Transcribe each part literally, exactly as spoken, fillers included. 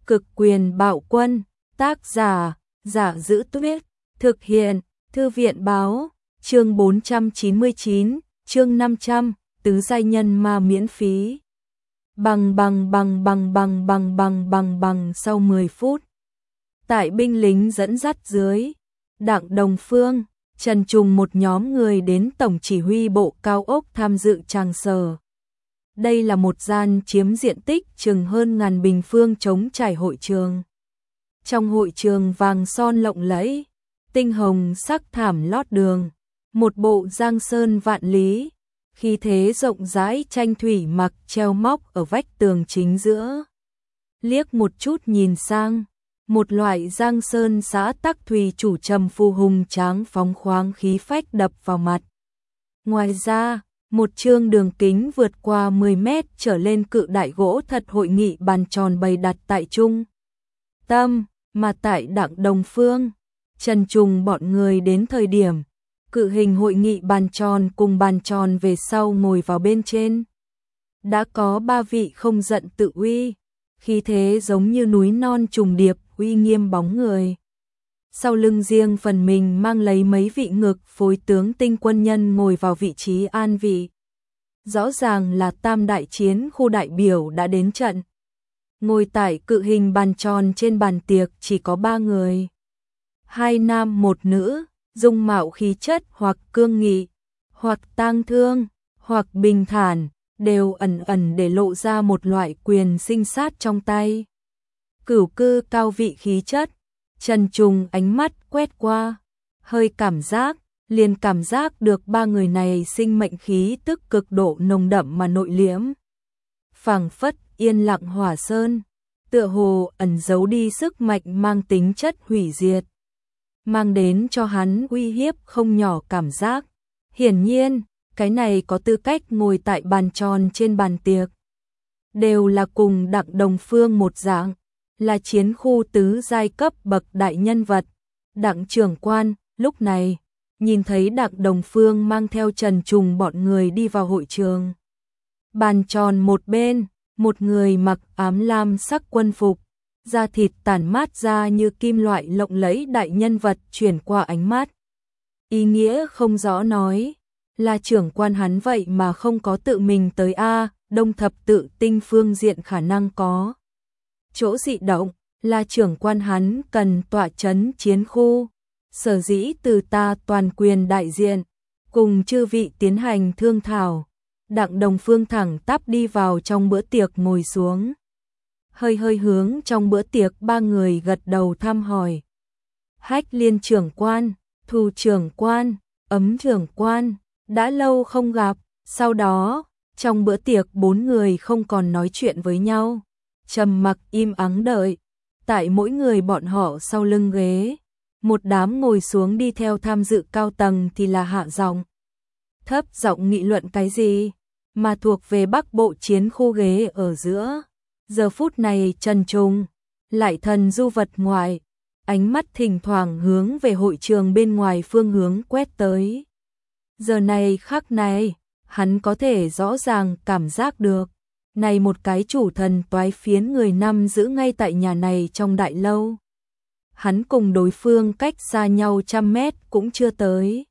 Cực quyền bạo quân, tác giả, Giả Giữ Tuyết, thực hiện, Thư viện báo, chương bốn trăm chín mươi chín, chương năm trăm, tứ giai nhân ma miễn phí. Bằng bằng bằng bằng bằng bằng bằng bằng bằng sau mười phút. Tại binh lính dẫn dắt dưới, Đặng Đồng Phương, Trần Trùng một nhóm người đến tổng chỉ huy bộ cao ốc tham dự tràng sở. Đây là một gian chiếm diện tích chừng hơn ngàn bình phương trống trải hội trường. Trong hội trường vàng son lộng lẫy, tinh hồng sắc thảm lót đường, một bộ giang sơn vạn lý, khí thế rộng rãi tranh thủy mặc treo móc ở vách tường chính giữa. Liếc một chút nhìn sang, một loại giang sơn xã Tắc Thùy chủ trầm phù hùng tráng phóng khoáng khí phách đập vào mặt. Ngoài ra, một chương đường kính vượt qua mười mét trở lên cự đại gỗ thật hội nghị bàn tròn bày đặt tại trung tâm, mà tại Đặng Đồng Phương, Trần Trùng bọn người đến thời điểm, cự hình hội nghị bàn tròn cùng bàn tròn về sau ngồi vào bên trên. Đã có ba vị không giận tự uy, khí thế giống như núi non trùng điệp, uy nghiêm bóng người. Sau lưng riêng phần mình mang lấy mấy vị ngực phối tướng tinh quân nhân ngồi vào vị trí an vị. Rõ ràng là tam đại chiến khu đại biểu đã đến trận. Ngồi tại cự hình bàn tròn trên bàn tiệc chỉ có ba người. Hai nam một nữ, dung mạo khí chất hoặc cương nghị, hoặc tang thương, hoặc bình thản, đều ẩn ẩn để lộ ra một loại quyền sinh sát trong tay. Cửu cư cao vị khí chất, Trần Trùng ánh mắt quét qua, hơi cảm giác, liền cảm giác được ba người này sinh mệnh khí tức cực độ nồng đậm mà nội liễm. Phảng phất yên lặng hỏa sơn, tựa hồ ẩn giấu đi sức mạnh mang tính chất hủy diệt, mang đến cho hắn uy hiếp không nhỏ cảm giác. Hiển nhiên, cái này có tư cách ngồi tại bàn tròn trên bàn tiệc. Đều là cùng Đặng Đồng Phương một dạng, là chiến khu tứ giai cấp bậc đại nhân vật. Đặng trưởng quan, lúc này, nhìn thấy Đặng Đồng Phương mang theo Trần Trùng bọn người đi vào hội trường. Bàn tròn một bên, một người mặc ám lam sắc quân phục, da thịt tản mát ra như kim loại lộng lẫy đại nhân vật chuyển qua ánh mắt. Ý nghĩa không rõ nói, là trưởng quan hắn vậy mà không có tự mình tới A, Đông Thập Tự Tinh phương diện khả năng có chỗ dị động, là trưởng quan hắn cần tọa chấn chiến khu. Sở dĩ từ ta toàn quyền đại diện, cùng chư vị tiến hành thương thảo. Đặng Đồng Phương thẳng tắp đi vào trong bữa tiệc ngồi xuống. Hơi hơi hướng trong bữa tiệc ba người gật đầu thăm hỏi. Hách Liên trưởng quan, Thù trưởng quan, Ấm trưởng quan, đã lâu không gặp. Sau đó, trong bữa tiệc bốn người không còn nói chuyện với nhau, trầm mặc im ắng đợi. Tại mỗi người bọn họ sau lưng ghế, một đám ngồi xuống đi theo tham dự cao tầng thì là hạ giọng, thấp giọng nghị luận cái gì, mà thuộc về Bắc Bộ chiến khu ghế ở giữa. Giờ phút này Trần Trùng lại thần du vật ngoại, ánh mắt thỉnh thoảng hướng về hội trường bên ngoài phương hướng quét tới. Giờ này khắc này, hắn có thể rõ ràng cảm giác được, này một cái chủ thần toái phiến người năm giữ ngay tại nhà này trong đại lâu. Hắn cùng đối phương cách xa nhau trăm mét cũng chưa tới.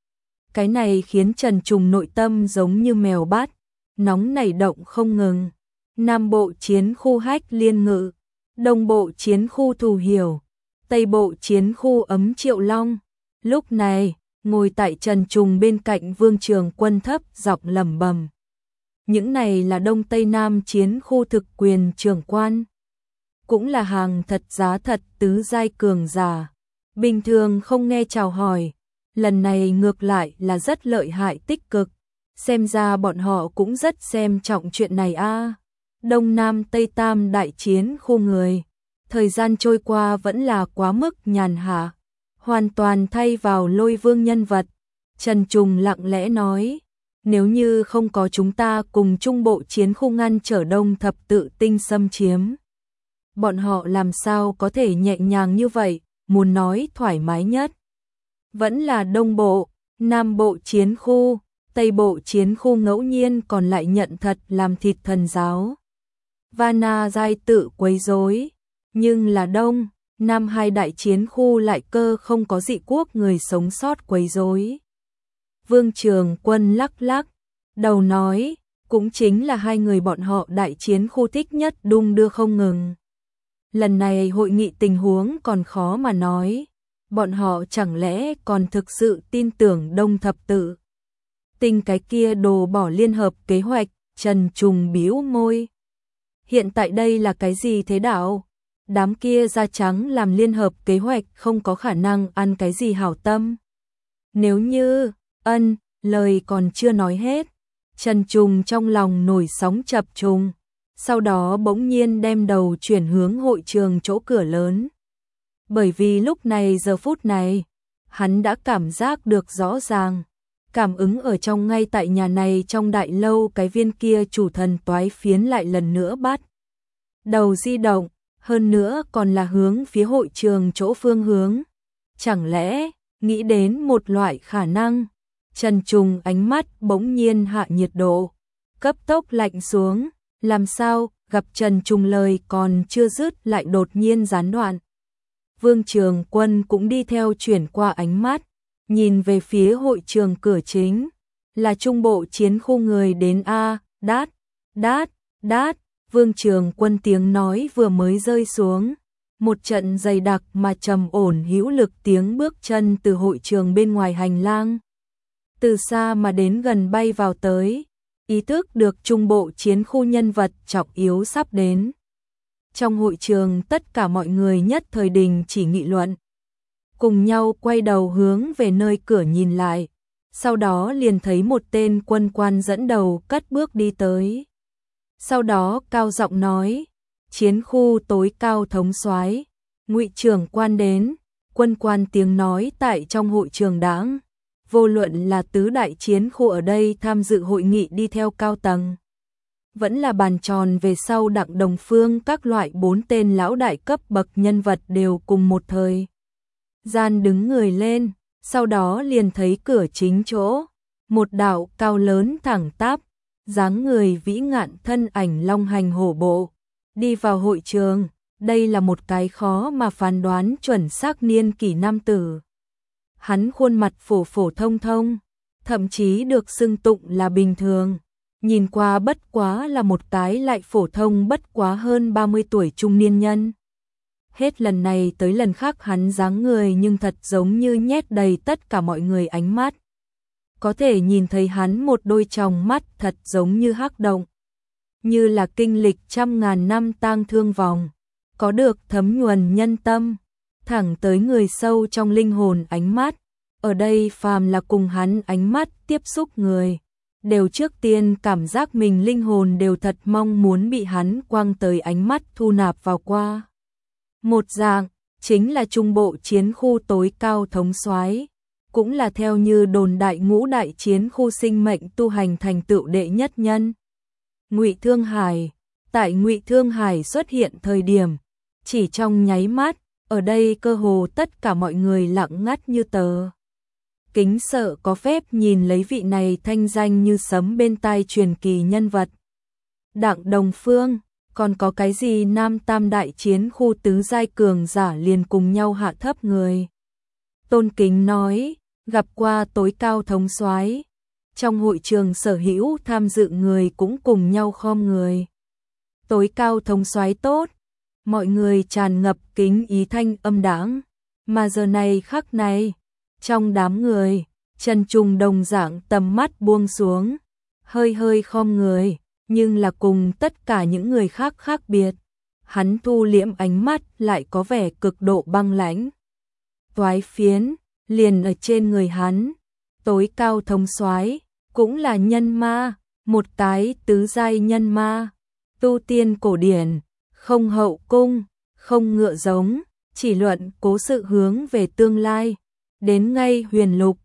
Cái này khiến Trần Trùng nội tâm giống như mèo bắt, nóng nảy động không ngừng. Nam Bộ chiến khu Hách Liên Ngự, Đông Bộ chiến khu Thù Hiểu, Tây Bộ chiến khu Ấm Triệu Long. Lúc này, ngồi tại Trần Trùng bên cạnh Vương Trường Quân thấp giọng lẩm bẩm. Những này là Đông Tây Nam chiến khu thực quyền trưởng quan, cũng là hàng thật giá thật tứ giai cường giả. Bình thường không nghe chào hỏi, lần này ngược lại là rất lợi hại tích cực. Xem ra bọn họ cũng rất xem trọng chuyện này a. À. Đông Nam Tây Tam đại chiến khu người, thời gian trôi qua vẫn là quá mức nhàn hạ, hoàn toàn thay vào Lôi Vương nhân vật. Trần Trùng lặng lẽ nói, nếu như không có chúng ta cùng Trung Bộ chiến khu ngăn trở Đông Thập Tự Tinh xâm chiếm, bọn họ làm sao có thể nhẹ nhàng như vậy, muốn nói thoải mái nhất. Vẫn là Đông Bộ, Nam Bộ chiến khu, Tây Bộ chiến khu ngẫu nhiên còn lại nhận thật làm thịt thần giáo. Vana giai tự quấy rối, Nhưng là đông, nam hai đại chiến khu lại cơ không có dị quốc người sống sót quấy rối. Vương Trường Quân lắc lắc đầu nói, cũng chính là hai người bọn họ đại chiến khu thích nhất đung đưa không ngừng. Lần này hội nghị tình huống còn khó mà nói, bọn họ chẳng lẽ còn thực sự tin tưởng Đông Thập Tự. Tình cái kia đồ bỏ liên hợp kế hoạch, Trần Trùng bĩu môi. Hiện tại đây là cái gì thế đạo? Đám kia da trắng làm liên hợp kế hoạch không có khả năng ăn cái gì hảo tâm. Nếu như, ân, lời còn chưa nói hết, Trần Trùng trong lòng nổi sóng chập trùng, sau đó bỗng nhiên đem đầu chuyển hướng hội trường chỗ cửa lớn. Bởi vì lúc này giờ phút này, hắn đã cảm giác được rõ ràng, cảm ứng ở trong ngay tại nhà này trong đại lâu cái viên kia chủ thần toái phiến lại lần nữa bắt đầu di động, hơn nữa còn là hướng phía hội trường chỗ phương hướng. Chẳng lẽ, nghĩ đến một loại khả năng, Trần Trùng ánh mắt bỗng nhiên hạ nhiệt độ, cấp tốc lạnh xuống, làm sao, gặp Trần Trùng lời còn chưa dứt lại đột nhiên gián đoạn. Vương Trường Quân cũng đi theo chuyển qua ánh mắt, nhìn về phía hội trường cửa chính, là trung bộ chiến khu người đến A, đát, đát, đát, Vương Trường Quân tiếng nói vừa mới rơi xuống, một trận dày đặc mà trầm ổn hữu lực tiếng bước chân từ hội trường bên ngoài hành lang. Từ xa mà đến gần bay vào tới, ý thức được trung bộ chiến khu nhân vật trọng yếu sắp đến. Trong hội trường tất cả mọi người nhất thời đình chỉ nghị luận, cùng nhau quay đầu hướng về nơi cửa nhìn lại, sau đó liền thấy một tên quân quan dẫn đầu cất bước đi tới. Sau đó cao giọng nói, chiến khu tối cao thống soái, Ngụy trưởng quan đến. Quân quan tiếng nói tại trong hội trường đãng, vô luận là tứ đại chiến khu ở đây tham dự hội nghị đi theo cao tầng, vẫn là bàn tròn về sau Đặng Đồng Phương, các loại bốn tên lão đại cấp bậc nhân vật đều cùng một thời gian đứng người lên, sau đó liền thấy cửa chính chỗ, một đạo cao lớn thẳng tắp, dáng người vĩ ngạn thân ảnh long hành hổ bộ, đi vào hội trường. Đây là một cái khó mà phán đoán chuẩn xác niên kỷ nam tử. Hắn khuôn mặt phổ phổ thông thông, thậm chí được xưng tụng là bình thường, nhìn qua bất quá là một cái lại phổ thông bất quá hơn ba mươi tuổi trung niên nhân. Hết lần này tới lần khác hắn dáng người nhưng thật giống như nhét đầy tất cả mọi người ánh mắt. Có thể nhìn thấy hắn một đôi tròng mắt thật giống như hắc động, như là kinh lịch trăm ngàn năm tang thương vòng, có được thấm nhuần nhân tâm, thẳng tới người sâu trong linh hồn ánh mắt. Ở đây phàm là cùng hắn ánh mắt tiếp xúc người, đều trước tiên cảm giác mình linh hồn đều thật mong muốn bị hắn quăng tới ánh mắt thu nạp vào qua. Một dạng, chính là trung bộ chiến khu tối cao thống soái, cũng là theo như đồn đại ngũ đại chiến khu sinh mệnh tu hành thành tựu đệ nhất nhân. Ngụy Thương Hải, tại Ngụy Thương Hải xuất hiện thời điểm, chỉ trong nháy mắt, ở đây cơ hồ tất cả mọi người lặng ngắt như tờ. Kính sợ có phép nhìn lấy vị này thanh danh như sấm bên tai truyền kỳ nhân vật. Đặng Đồng Phương, còn có cái gì nam tam đại chiến khu tứ giai cường giả liền cùng nhau hạ thấp người. Tôn kính nói, gặp qua tối cao thống soái. Trong hội trường sở hữu tham dự người cũng cùng nhau khom người. Tối cao thống soái tốt. Mọi người tràn ngập kính ý thanh âm đáng. Mà giờ này khắc này, trong đám người, Trần Trùng đồng dạng tầm mắt buông xuống, hơi hơi khom người, nhưng là cùng tất cả những người khác khác biệt. Hắn thu liễm ánh mắt lại có vẻ cực độ băng lãnh. Toái phiến, liền ở trên người hắn, tối cao thống soái, cũng là nhân ma, một cái tứ giai nhân ma, tu tiên cổ điển, không hậu cung, không ngựa giống, chỉ luận cố sự hướng về tương lai, đến ngay huyền lục,